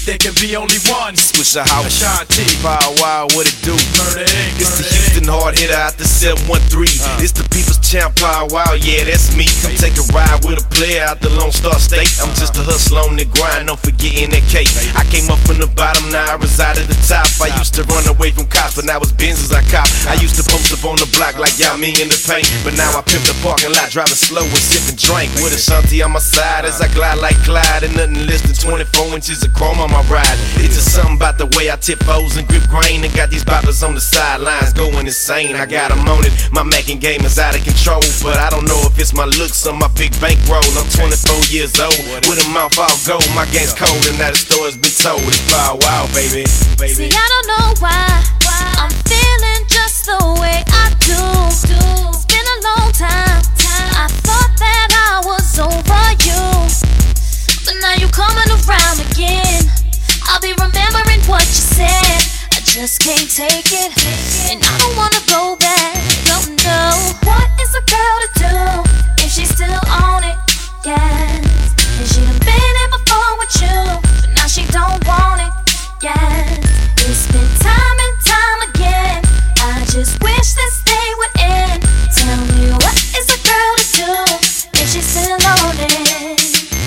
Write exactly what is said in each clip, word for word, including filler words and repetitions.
there can be only one. Swisher House, Ashanti, Power Wild, what it do? Murder Incorporated. It's the Houston hard hitter out the seven one three. Uh. It's the people's champ, Power Wild, yeah, that's me. Come take a ride with a player out the Lone Star State. I'm just a hustler on the grind, don't forgetting that cake. I came up from the bottom, now I reside at the top. I used to run away from cops, but now it's Benzes I cop. I used to post up on the block like y'all me in the paint, but now I pimp the parking lot, driving slow and sipping drink. With Ashanti on my side as I glide like Clyde, and nothing less than twenty-four inches of chrome on my ride. It's just something about the way I tip foes and grip grain, and got these boppers on the sidelines going insane. I got them on it, my macking game is out of control, but I don't know if it's my looks or my big bankroll. I'm twenty-four years old, with a mouth all gold. My game's cold and now the story's been told. It's Power Wild, baby. See, I don't know why I'm feeling just the way I do. It's been a long time, I thought that I was over you, but now you coming around again. I'll be remembering what you said. I just can't take it, and I don't wanna go back. Don't know what is a girl to do if she's still on it. Yes, and she done been here before with you, but now she don't want it. Yes, it's been time and time again. I just wish this day would end. Tell me, what is a girl to do if she's still on it?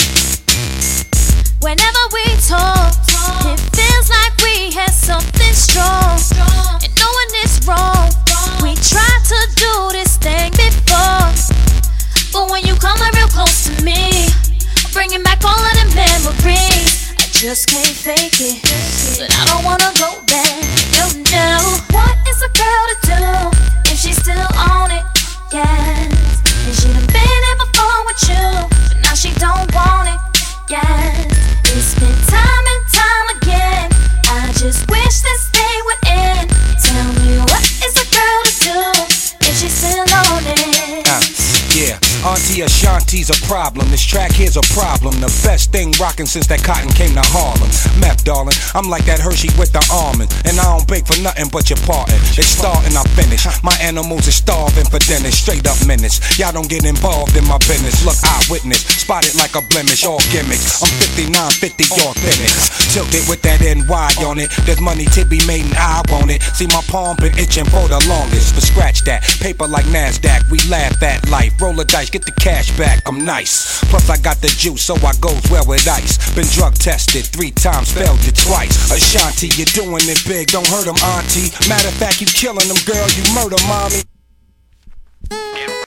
Whenever we talk, it feels like we had something strong, and knowing it's wrong, we tried to do this thing before, but when you come real close to me, bringing back all of the memories, I just can't fake it, but I don't wanna go back. You know, what is a girl to do if she's still on it? Yes, and she done been here before with you, but now she don't want it. Yes, it's been time and time again. I just wish this day would end. Tell me, what is a girl to do if she's still on it? Uh, yeah, Auntie Ashanti's a problem. This track here's a problem. The best thing rockin' since that cotton came to Harlem. Meth, darling, I'm like that Hershey with the almond, and I don't bake for nothing but your parting. It's starting, I finish. My animals are starving for dinner, straight up minutes. Y'all don't get involved in my business. Look, eyewitness, spotted like a blemish, all gimmicks. I'm fifty-nine fifty, authentic. Tilted with that N Y on it. There's money to be made and I want it. See, my palm been itching for the longest. But scratch that, paper like NASDAQ. We laugh at life, roll a dice, get the cash back. I'm nice. Plus I got the juice, so I goes well with ice. Been drug tested three times, failed it twice. Ashanti, you're doing it big, don't hurt him, auntie. Matter of fact, you killing them, girl, you murder mommy.